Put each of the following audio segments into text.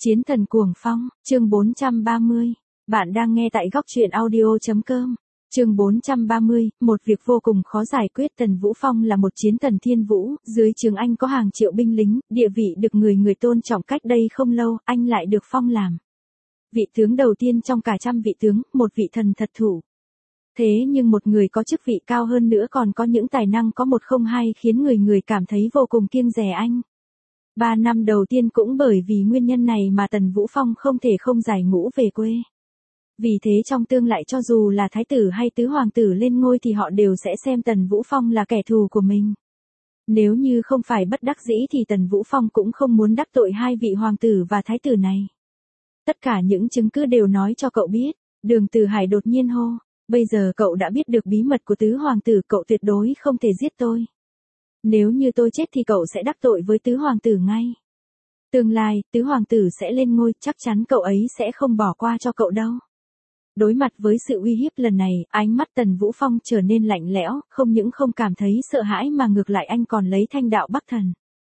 Chiến thần cuồng phong, chương 430. Bạn đang nghe tại góc truyện audio.com. Chương 430, một việc vô cùng khó giải quyết. Tần Vũ Phong là một chiến thần thiên vũ, dưới trướng anh có hàng triệu binh lính, địa vị được người tôn trọng. Cách đây không lâu, anh lại được phong làm vị tướng đầu tiên trong cả trăm vị tướng, một vị thần thật thủ. Thế nhưng một người có chức vị cao hơn nữa còn có những tài năng có một không hai khiến người cảm thấy vô cùng kiêng dè anh. 3 năm đầu tiên cũng bởi vì nguyên nhân này mà Tần Vũ Phong không thể không giải ngũ về quê. Vì thế trong tương lai cho dù là thái tử hay tứ hoàng tử lên ngôi thì họ đều sẽ xem Tần Vũ Phong là kẻ thù của mình. Nếu như không phải bất đắc dĩ thì Tần Vũ Phong cũng không muốn đắc tội hai vị hoàng tử và thái tử này. Tất cả những chứng cứ đều nói cho cậu biết. Đường Từ Hải đột nhiên hô, bây giờ cậu đã biết được bí mật của tứ hoàng tử, cậu tuyệt đối không thể giết tôi. Nếu như tôi chết thì cậu sẽ đắc tội với tứ hoàng tử ngay. Tương lai, tứ hoàng tử sẽ lên ngôi, chắc chắn cậu ấy sẽ không bỏ qua cho cậu đâu. Đối mặt với sự uy hiếp lần này, ánh mắt Tần Vũ Phong trở nên lạnh lẽo, không những không cảm thấy sợ hãi mà ngược lại anh còn lấy thanh đạo Bắc Thần.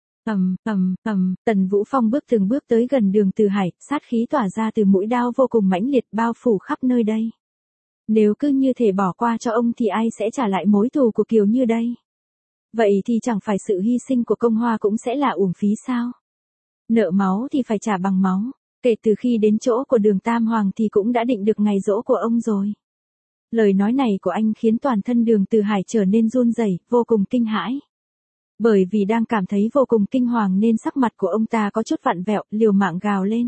Tần Vũ Phong bước từng bước tới gần Đường Từ Hải, sát khí tỏa ra từ mũi đao vô cùng mãnh liệt bao phủ khắp nơi đây. Nếu cứ như thể bỏ qua cho ông thì ai sẽ trả lại mối thù của Kiều Như đây? Vậy thì chẳng phải sự hy sinh của Công Hoa cũng sẽ là uổng phí sao? Nợ máu thì phải trả bằng máu. Kể từ khi đến chỗ của Đường Tam Hoàng thì cũng đã định được ngày giỗ của ông rồi. Lời nói này của anh khiến toàn thân Đường Từ Hải trở nên run rẩy, vô cùng kinh hãi. Bởi vì đang cảm thấy vô cùng kinh hoàng nên sắc mặt của ông ta có chút vặn vẹo, liều mạng gào lên.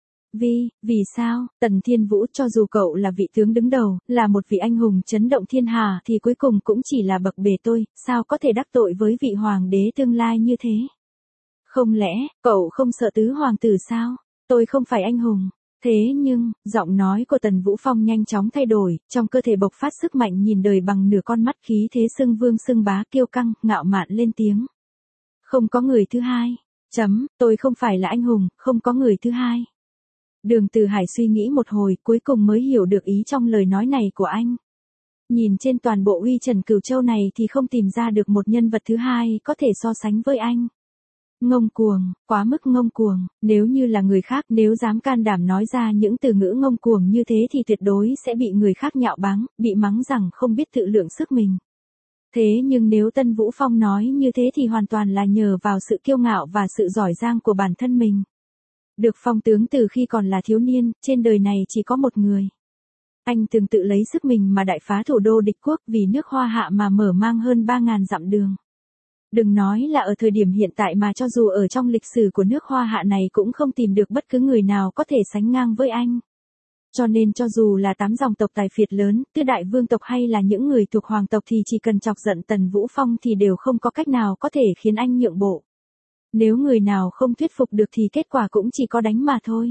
Vì sao, Tần Thiên Vũ, cho dù cậu là vị tướng đứng đầu, là một vị anh hùng chấn động thiên hà thì cuối cùng cũng chỉ là bậc bề tôi, sao có thể đắc tội với vị hoàng đế tương lai như thế? Không lẽ, cậu không sợ tứ hoàng tử sao? Tôi không phải anh hùng. Thế nhưng, giọng nói của Tần Vũ Phong nhanh chóng thay đổi, trong cơ thể bộc phát sức mạnh nhìn đời bằng nửa con mắt, khí thế xưng vương xưng bá, kiêu căng, ngạo mạn lên tiếng. Không có người thứ hai. Tôi không phải là anh hùng, không có người thứ hai. Đường Từ Hải suy nghĩ một hồi, cuối cùng mới hiểu được ý trong lời nói này của anh. Nhìn trên toàn bộ uy trần Cửu Châu này thì không tìm ra được một nhân vật thứ hai có thể so sánh với anh. Ngông cuồng, quá mức ngông cuồng, nếu như là người khác, nếu dám can đảm nói ra những từ ngữ ngông cuồng như thế thì tuyệt đối sẽ bị người khác nhạo báng, bị mắng rằng không biết tự lượng sức mình. Thế nhưng nếu Tần Vũ Phong nói như thế thì hoàn toàn là nhờ vào sự kiêu ngạo và sự giỏi giang của bản thân mình. Được phong tướng từ khi còn là thiếu niên, trên đời này chỉ có một người. Anh từng tự lấy sức mình mà đại phá thủ đô địch quốc, vì nước Hoa Hạ mà mở mang hơn 3.000 dặm đường. Đừng nói là ở thời điểm hiện tại mà cho dù ở trong lịch sử của nước Hoa Hạ này cũng không tìm được bất cứ người nào có thể sánh ngang với anh. Cho nên cho dù là 8 dòng tộc tài phiệt lớn, tứ đại vương tộc hay là những người thuộc hoàng tộc thì chỉ cần chọc giận Tần Vũ Phong thì đều không có cách nào có thể khiến anh nhượng bộ. Nếu người nào không thuyết phục được thì kết quả cũng chỉ có đánh mà thôi.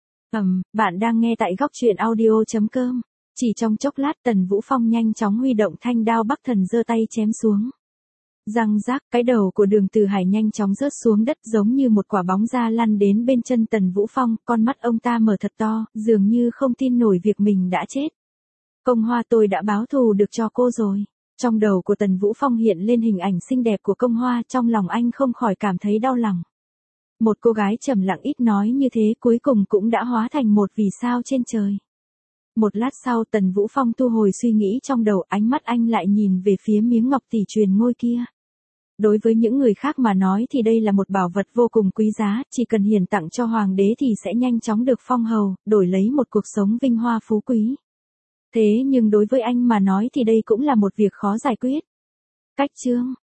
Bạn đang nghe tại góc truyện audio.com. Chỉ trong chốc lát Tần Vũ Phong nhanh chóng huy động thanh đao Bắc Thần giơ tay chém xuống. Răng rác, cái đầu của Đường Từ Hải nhanh chóng rớt xuống đất giống như một quả bóng da lăn đến bên chân Tần Vũ Phong, con mắt ông ta mở thật to, dường như không tin nổi việc mình đã chết. Công Hoa, tôi đã báo thù được cho cô rồi. Trong đầu của Tần Vũ Phong hiện lên hình ảnh xinh đẹp của Công Hoa, trong lòng anh không khỏi cảm thấy đau lòng. Một cô gái trầm lặng ít nói như thế cuối cùng cũng đã hóa thành một vì sao trên trời. Một lát sau Tần Vũ Phong thu hồi suy nghĩ trong đầu, ánh mắt anh lại nhìn về phía miếng ngọc tỷ truyền ngôi kia. Đối với những người khác mà nói thì đây là một bảo vật vô cùng quý giá, chỉ cần hiển tặng cho hoàng đế thì sẽ nhanh chóng được phong hầu, đổi lấy một cuộc sống vinh hoa phú quý. Thế nhưng đối với anh mà nói thì đây cũng là một việc khó giải quyết. Cách chương,